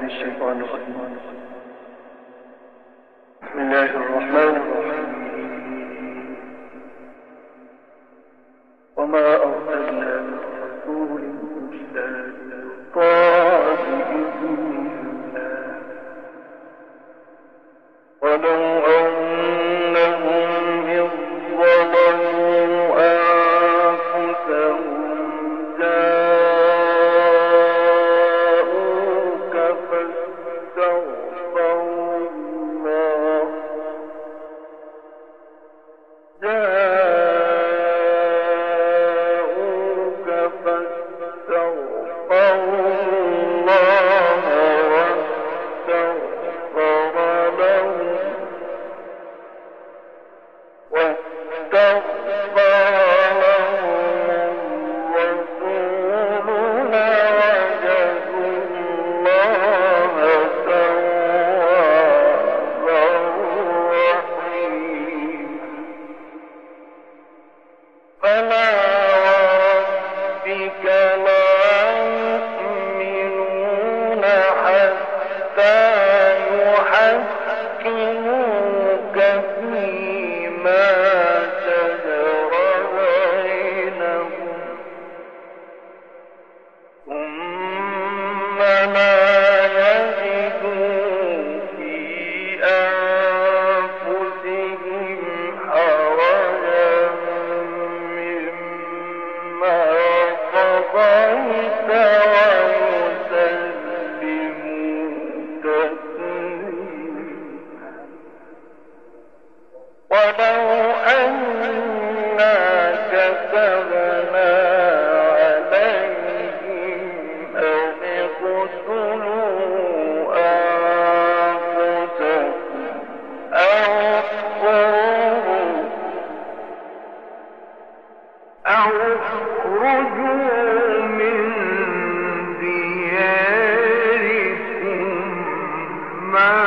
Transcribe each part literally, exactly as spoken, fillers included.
الشيطان الرجيم. بسم الله الرحمن الرحيم. وما أرسلنا من رسول إلا ليطاع بإذن الله ولو أنهم إذ ظلموا أنفسهم جاءوك فاستغفروا الله جاءوك فاستغفروا الله واستغفر لهم واستغفر لهم الرسول لوجدوا الله توابا رحيما. فلا وربك لا يؤمنون حتى يحكموك فيما شجر بينهم ثم لا يجدوا في أنفسهم حرجا مما قضيت ويسلموا تسليما. ولو أنا كتبنا عليهم أن اقتلوا أنفسكم أو اخرجوا أو اخرجوا من دياركم ما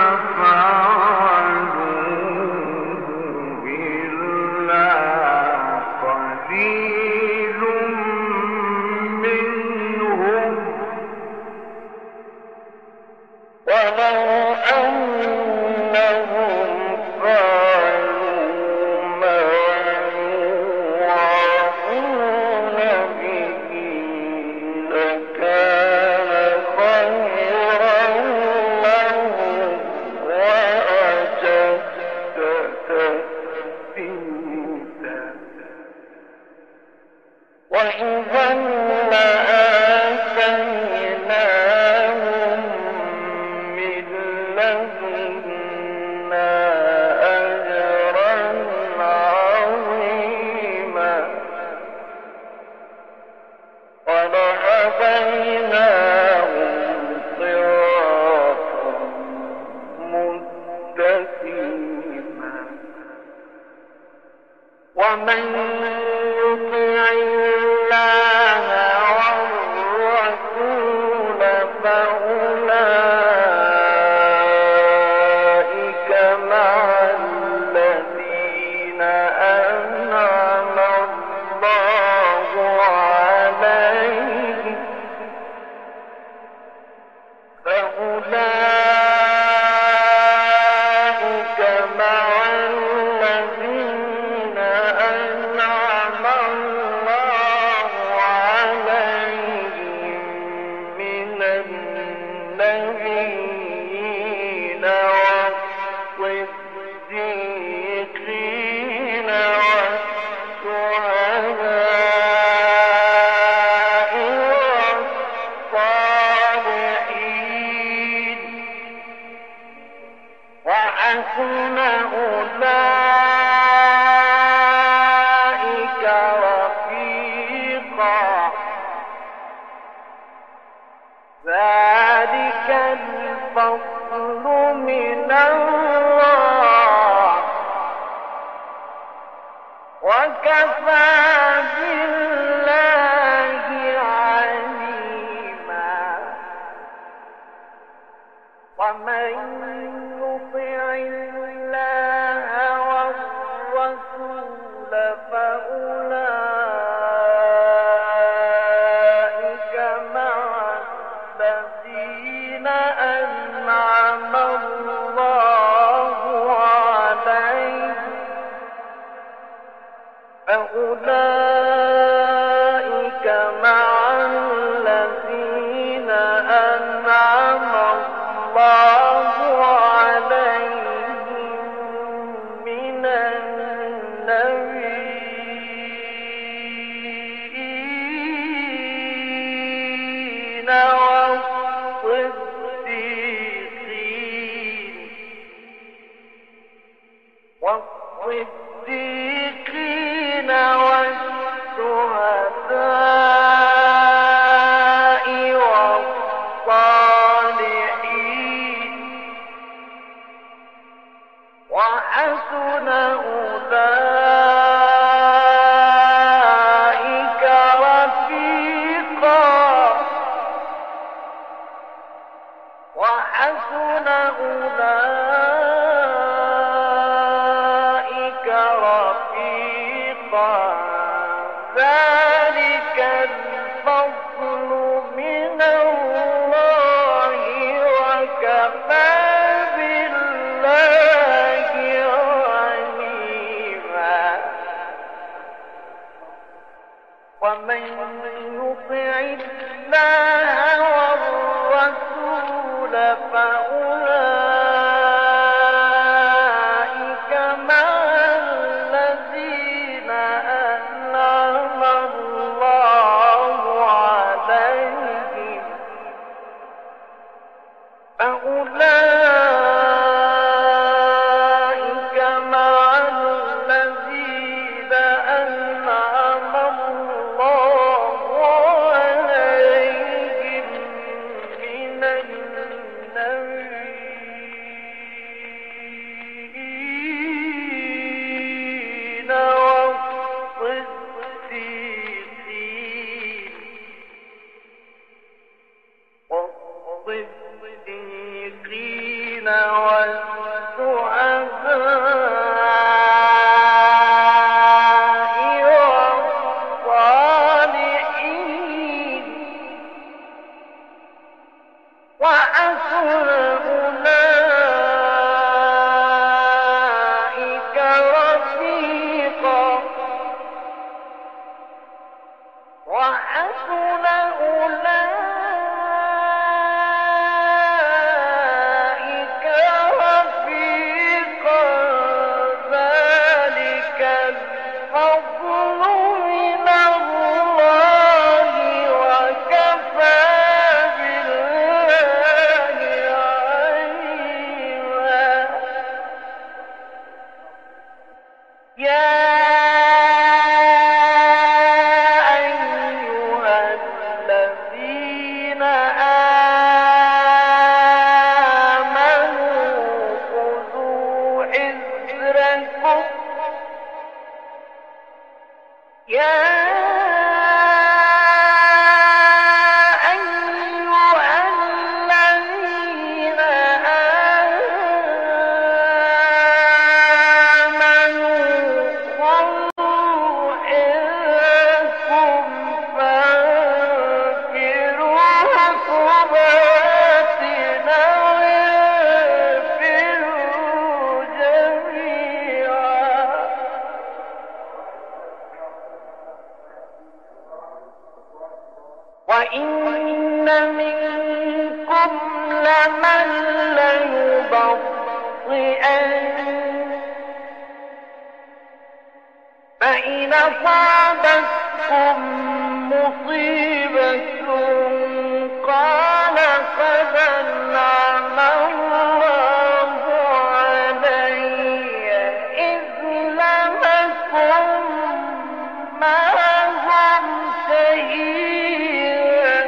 فعلوه إلا قليل منهم ولو أنهم فعلوا ما يوعظون به لكان خيرا لهم وأشد تثبيتا. وإذا لآتيناهم من لدنا أجرا عظيما ولهديناهم صراطا مستقيما. ومن يطع الله والرسول فأولئك مع الذين أنعم الله عليهم فأولئك مع الذين أنعم الله عليهم من النبيين والصديقين والشهداء والصالحين وحسن أولئك رفيقا. ذلك الفضل من الله وكفى بالله عليما. ومن يطع الله والرسول فأولئك مع الذين أنعم الله عليهم فأولئك مع الذين أنعم الله عليهم من النبيين والصديقين والصديقين والشهداء والصالحين وحسن أولئك رفيقا وحسن أولئك رفيقا ذلك الفضل من الله وكفى بالله عليما ومن يطع الله والرسول فأولئك مع الذين أنعم الله عليهم فأولئك مع الذين أنعم الله عليهم من النبيين والصديقين والصديقين والشهداء والصالحين وحسن أولئك رفيقا وحسن أولئك رفيقا ذلك الفضل من الله وكفى بالله عليما يا أيها الذين آمنوا خذوا حذركم يا أيها الذين آمنوا خذوا حذركم فانفروا ثبات أو انفروا جميعا وإن منكم لمن ليبطئن فإن أصابتكم مصيبة قال قد أنعم الله علي إذ لم أكن معهم شهيدا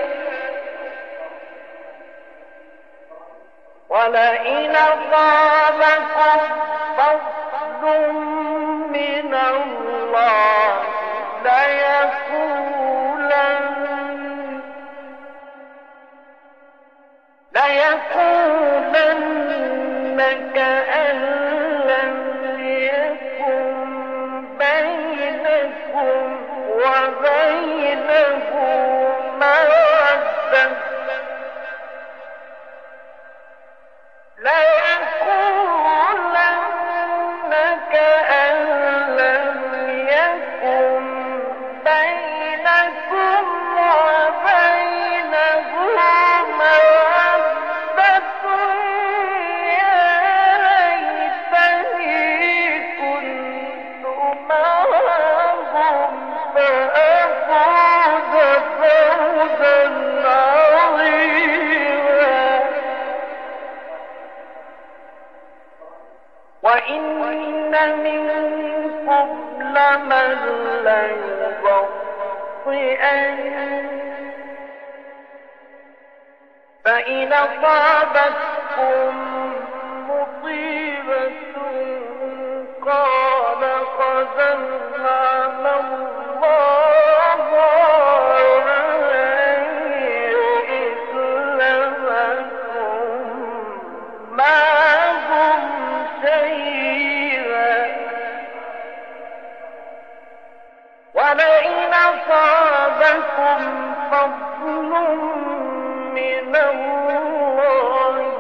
ولئن أصابكم فضل من الله ليقولن ليقولن كأن لم يكن بينكم وبينه مودة منكم لمن ليبطئن فإن أصابتكم مصيبة قال قد أنعم الله علي إذ لم أكن معهم شيئا ولئن أصابكم فضل من الله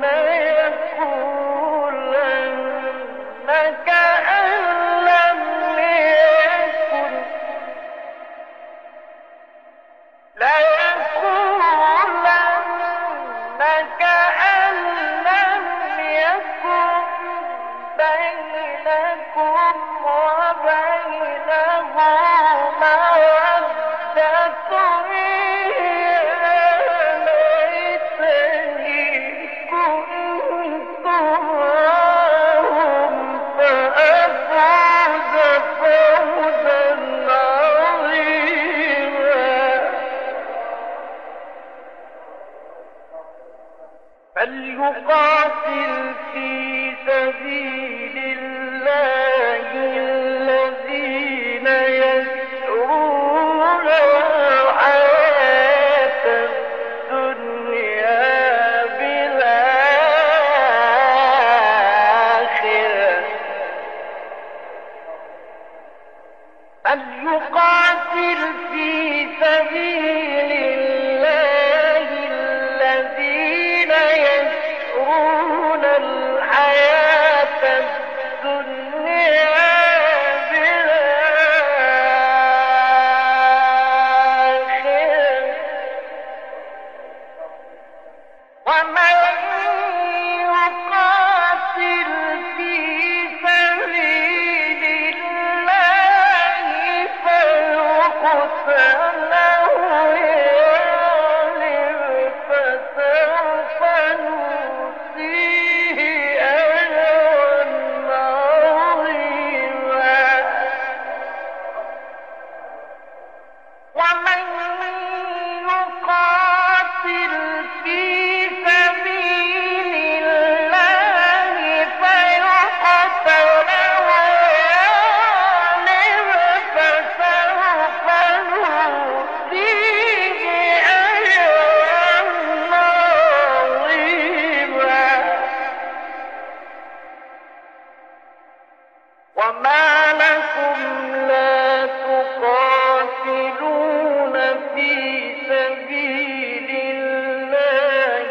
ليقولن كأن لم يكن ليقولن كأن لم يكن بينكم وبينه مودة فليقاتل في سبيل الله الذين يسعون الحياة الدنيا بالآخرة فليقاتل في سبيل الله الذين يسعون الحياة الدنيا بالآخرة ومن يقاتل في سبيل الله فيقتل أو يغلب فسوف نؤتيه أجرا عظيما ومن يقاتل في سبيل الله فيقتل ويغلب فسوف نؤتيه أجرا عظيما وما لكم لا تقاتلون في سبيل الله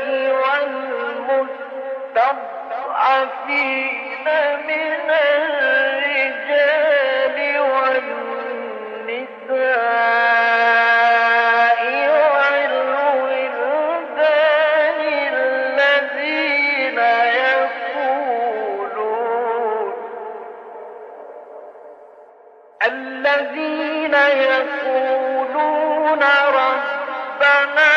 والمستضعفين من الرجال والنساء والولدان الذين يقولون الذين يقولون ربنا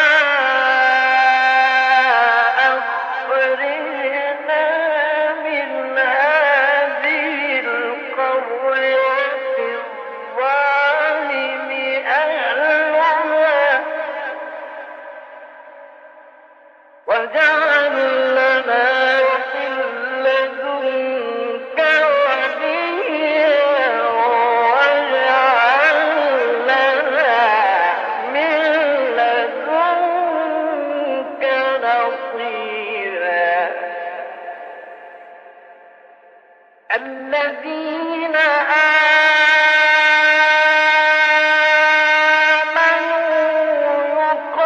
أخرجنا من هذه القرية الظالم أهلها واجعل لنا من لدنك وليا واجعل لنا من لدنك نصيرا الذين آمنوا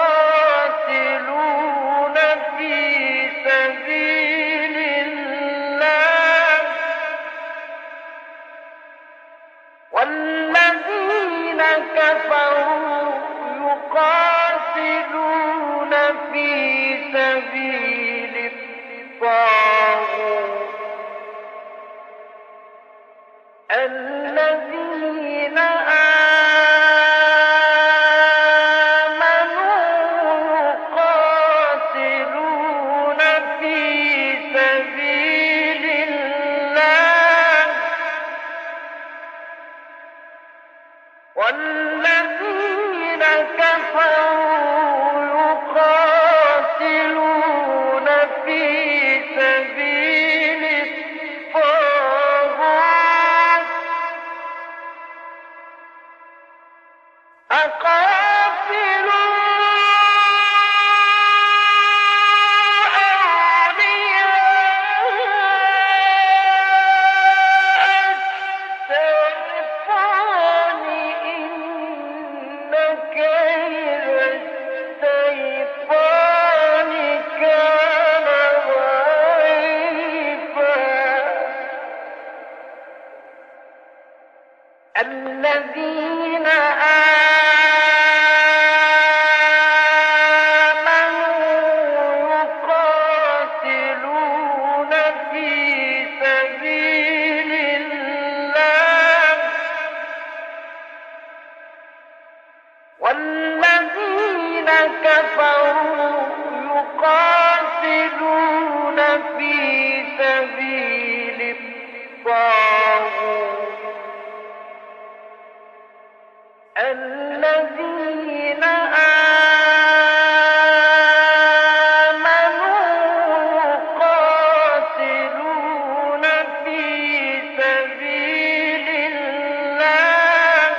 يقاتلون في سبيل الله والذين كفروا يقاتلون في سبيل الطاغوت الذين آمنوا يقاتلون في سبيل الله والذين كفروا يقاتلون في سبيل الطاغوت الذين آمنوا يقاتلون في سبيل الله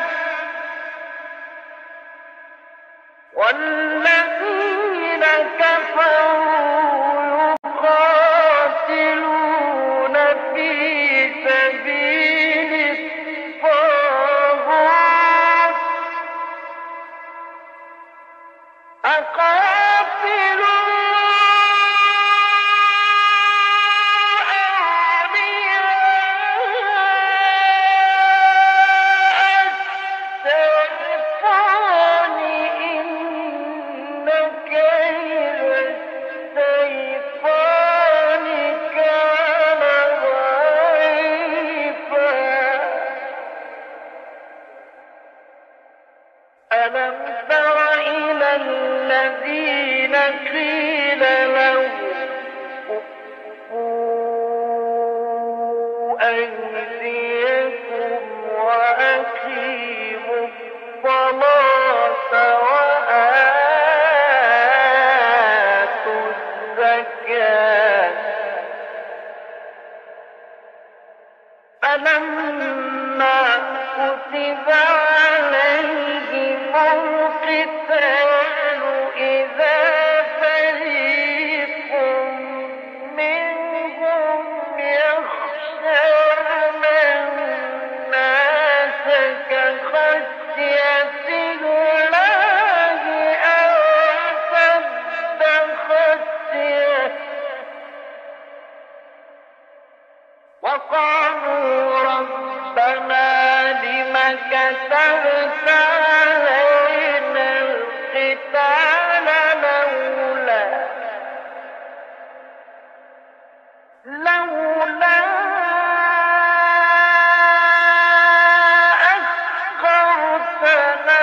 والذين كفروا يقاتلون في سبيل الطاغوت أقاتلوا أولياء الشيطان إن كيد الشيطان كان ضعيفا ألم تر إلى الذين قيل لهم كفوا أيديكم وأقيموا الصلاة وآتوا الزكاة فلما كتب عليهم القتال إذا فريق منهم يخشون الناس كخشية الله أو أشد خشية وقالوا ربنا لم كتبت علينا القتال لولا لولا أخرتنا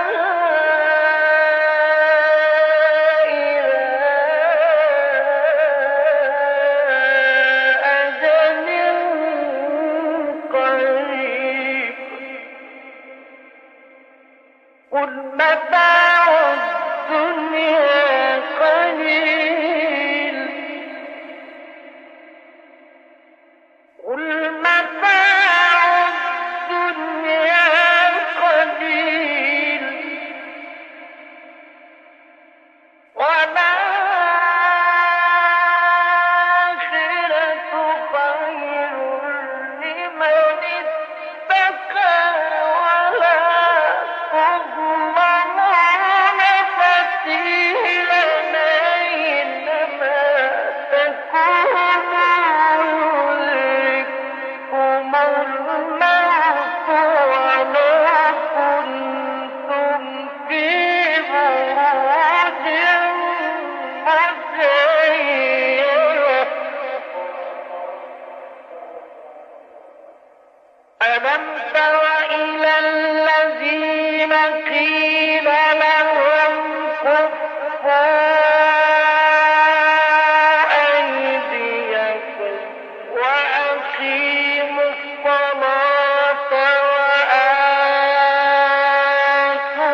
إلى أجل قريب قل متاع الدنيا قليل قل متاع الدنيا قليل والآخرة خير لمن اتقى ولا تظلمون فتيلا أينما تكونوا يدرككم الموت ولو كنتم في بروج مشيدة ألم تر إلى الذين قيل لهم كفوا أيديكم وأقيموا الصلاة وآتوا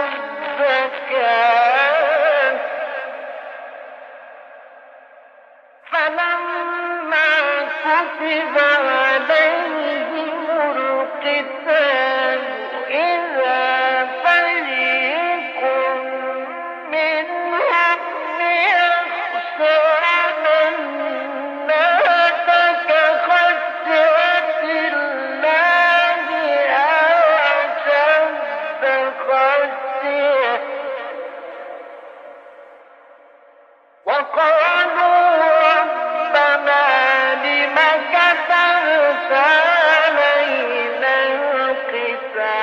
الزكاة فلما كتب عليهم القتال إذا فريق منهم يخشون الناس كخشية الله أو أشد خشية وقالوا ربنا لم كتبت علينا القتال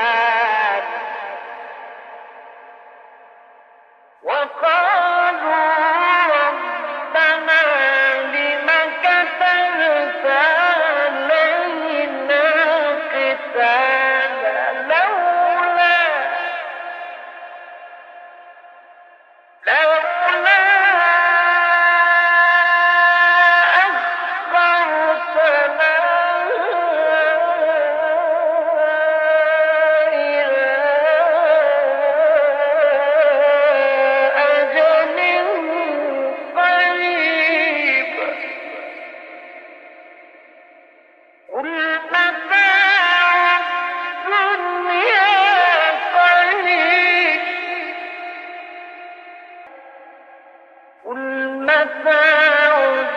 متاع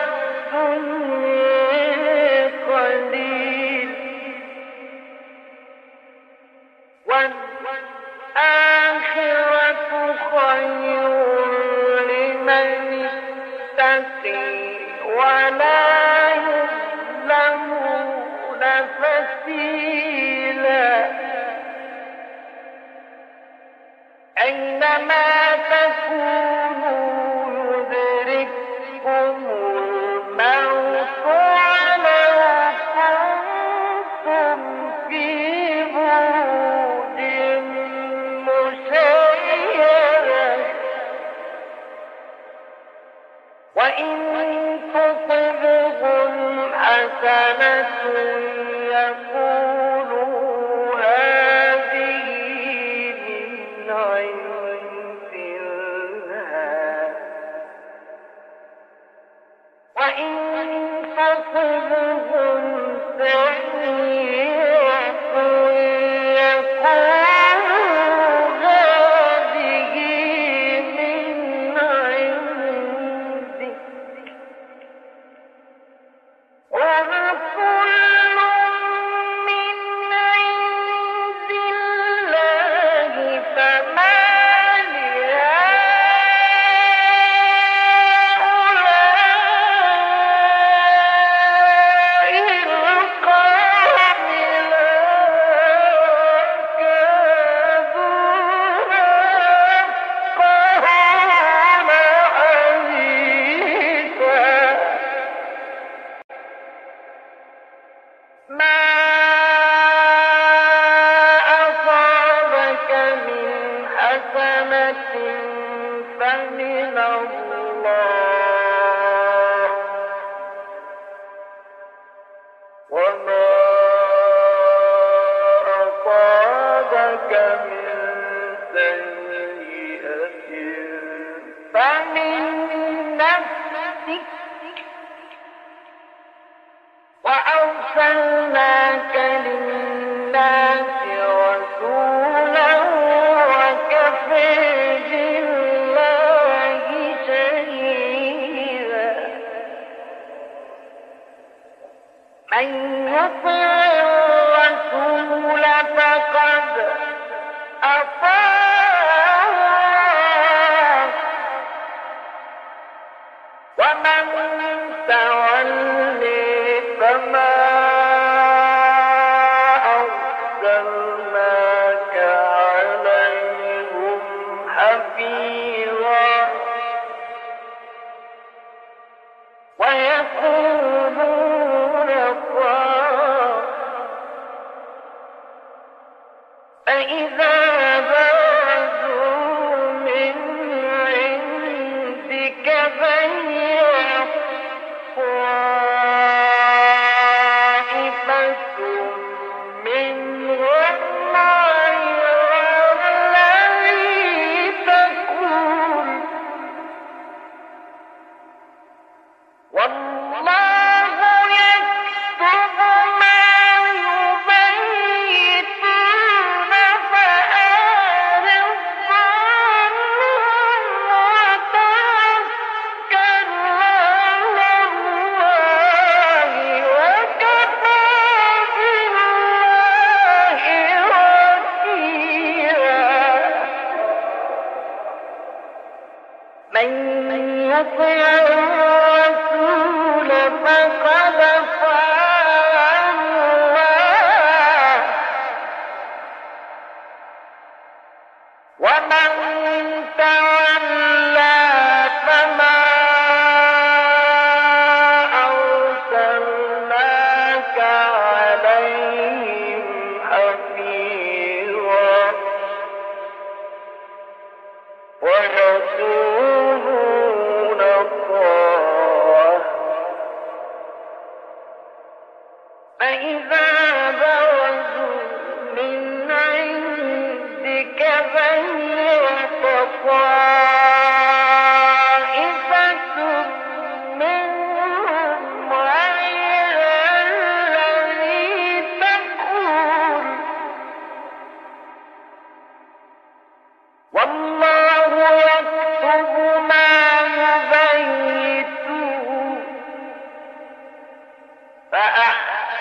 الدنيا قليل والآخرة خير لمن اتقي ولا يظلمون فتيلا أينما تكونوا يدرككم الموت ولو كنتم في بروج مشيدة وإن تصبهم حسنة يقولوا هذه من عند الله وإن تصبهم سيئة يقولوا هذه من عندك وكل من عند الله فما لهؤلاء القوم لا يكادون يفقهون حديثا ما أصابك من حسنة فمن الله وما أصابك من سيئة فمن نفسك وأرسلناك للناس رسولا وكفى بالله شهيدا من يطع الرسول فقد أطاع ومن تولي فما أرسلناك عليهم حفيظا ويقولون طاعة فإذا برزوا من عندك بينوا طائفة منهم غير الذي تقول والله يكتب ما يبيتون فأعرض عنهم وتوكل على الله وكفى بالله وكيلا من يطع الرسول فقد أطاع الله ومن تولى فما أرسلناك عليهم حفيظا ويقولون طاعة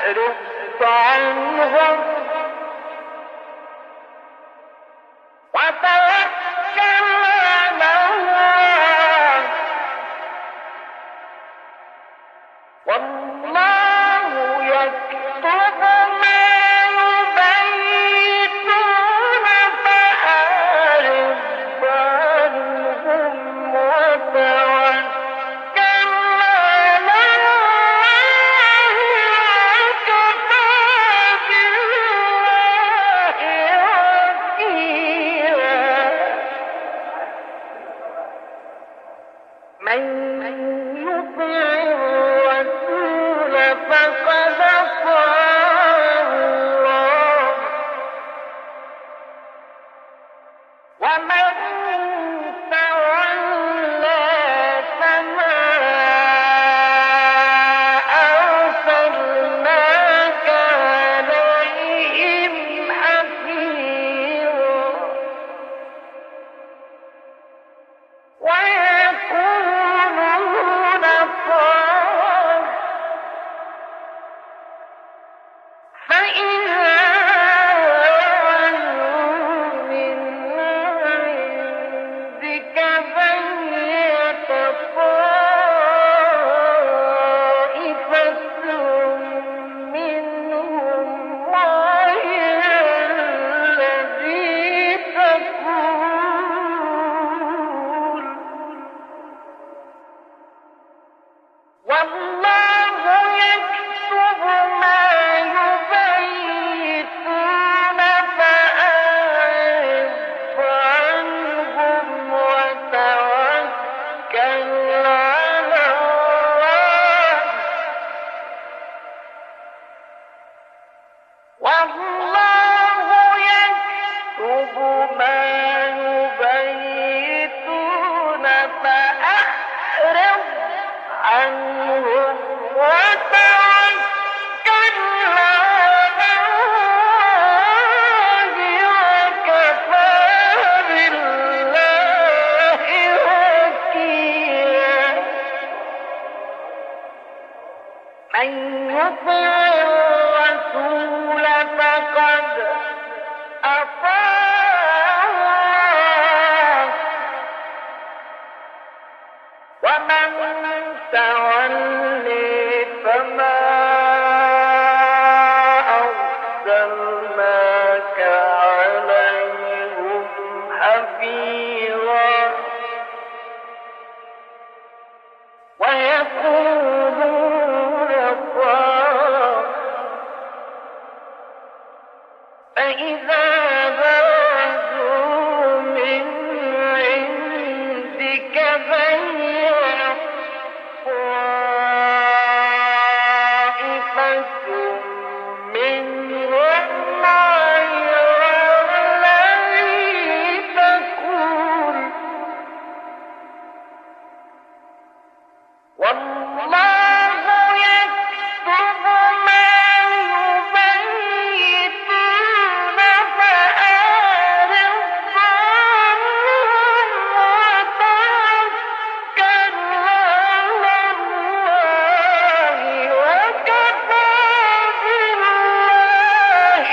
فأعرض عنهم وتوكل على الله والله يكتب ما يبيتون فأعرض عنهم وتوكل على الله وكفى بالله وكيلا من يطع الرسول فقد أطاع الله ومن تولى فما أرسلناك عليهم حفيظا ويقولون طاعة فإذا ولوا من عندك بيت طائفة منهم غير الذي تقول والله يكتب ما يبيتون فأعرض عنهم وتوكل على الله والله يكتب ما يبيتون فأعرض عنهم وتوكل على الله وكفى بالله وكيلا من يطع الرسول فقد أطاع الله ومن تولي فما أرسلناك عليهم حفيظا ويقولون طاعة فإذا برزوا من عندك بيت طائفة منهم غير الذي تقول والله يكتب ما يبيتون فأعرض عنهم وتوكل على الله وكفى بالله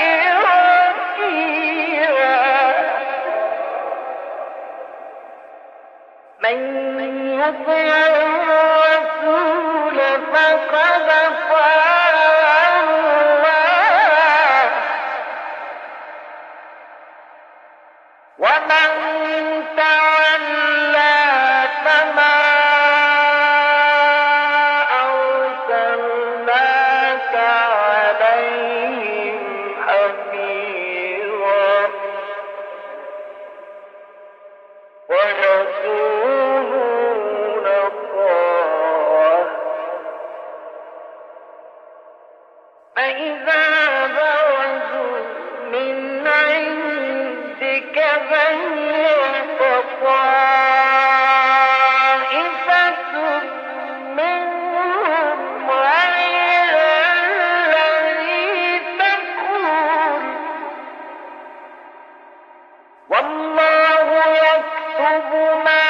وكيلا من يطع الرسول فقد أطاع الله ومن تولى فما أرسلناك عليهم حفيظا ويقولون طاعة فإذا برزوا من عندك بيت طائفة منهم غير الذي تقول والله يكتب ما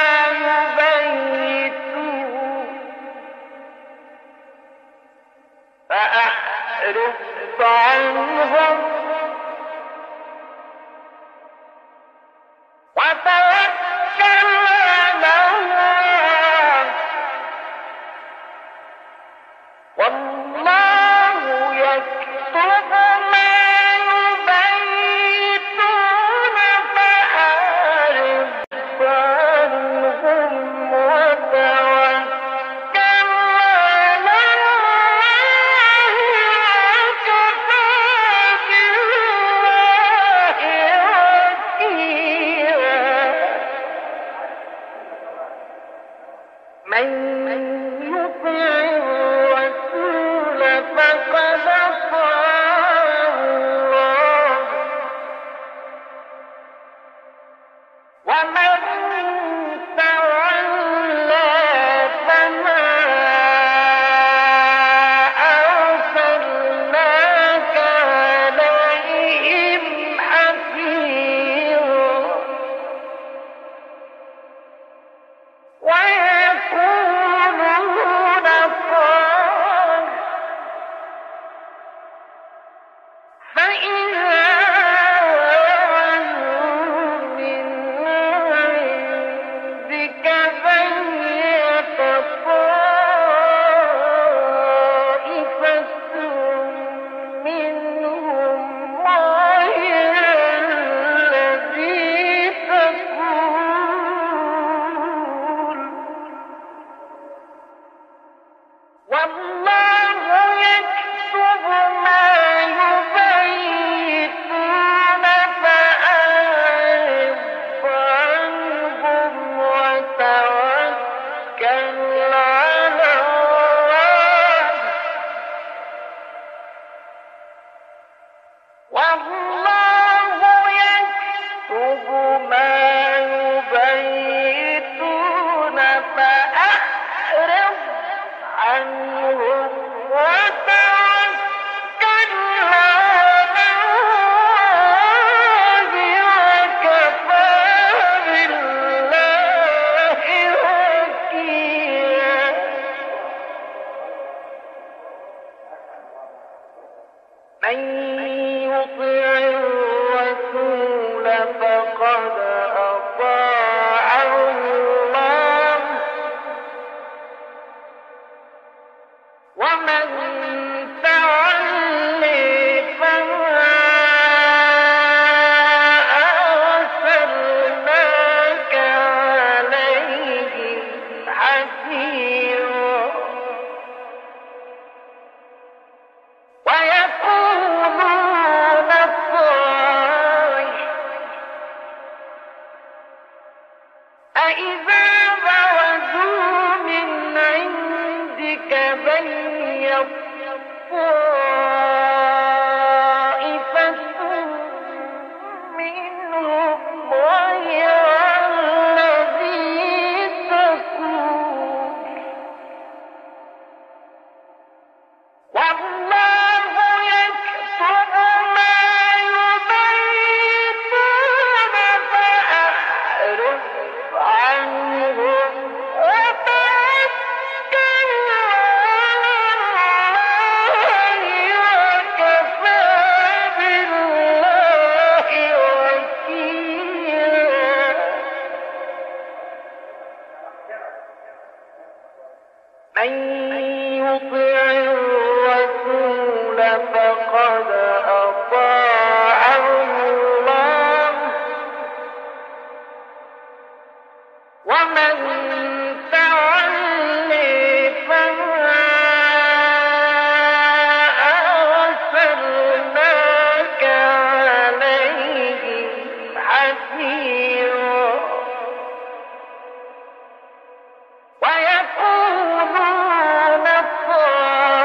يبيتون فأعرض عنهم وتوكل على الله والله يكتب ما يبيتون فأعرض عنهم وتوكل على الله وكفى بالله وكيلا من يطع الرسول فقد أطاع الله ومن تولى فما أرسلناك عليهم حفيظا ويقولون طاعة فإذا عزوا من عندك بيت طائفة منهم غير الذي تقول والله يكتب ما يبيتون فأعرض عنهم وتوكل على الله والله يكتب ما يبيتون فأعرض عنهم وتوكل على الله وكفى بالله وكيلا من يطع الرسول فقد أطاع الله ومن تولي فما أرسلناك عليهم حفيظا ويقولون طاعة أإذا برزوا من عندك بيت طائفة منهم غير الذي تقول والله يكتب ما يبيتون فأعرض عنهم وتوكل على الله وكفى بالله وكيلا من يطع الرسول فقد أطاع الله ومن تولي فما أرسلناك عليهم حفيظا ويقولون طاعة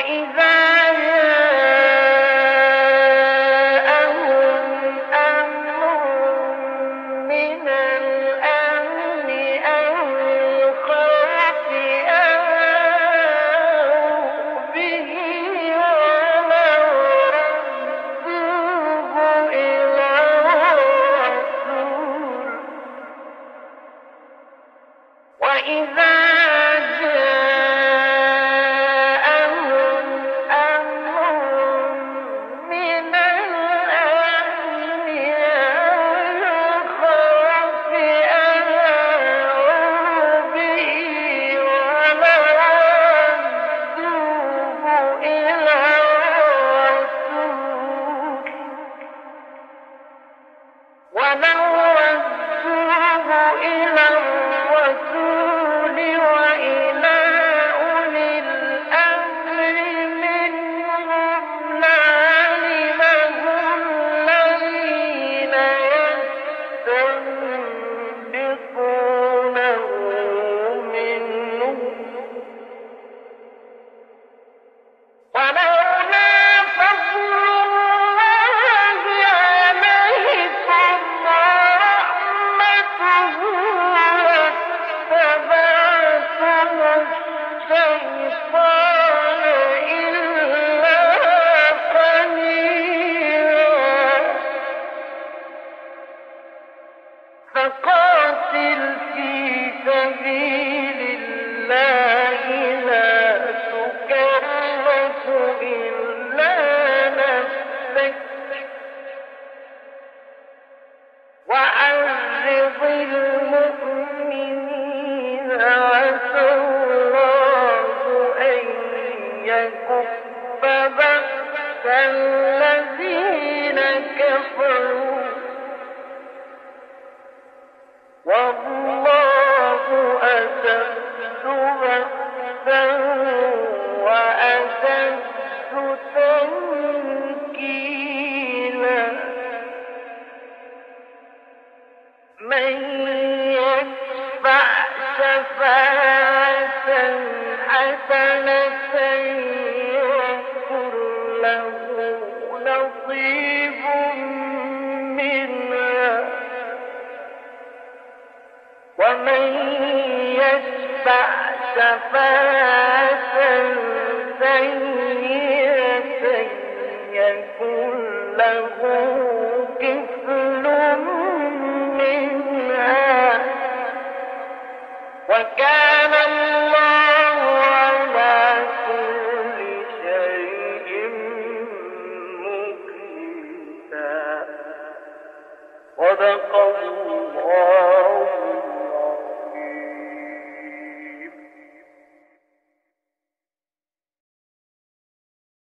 صدق الله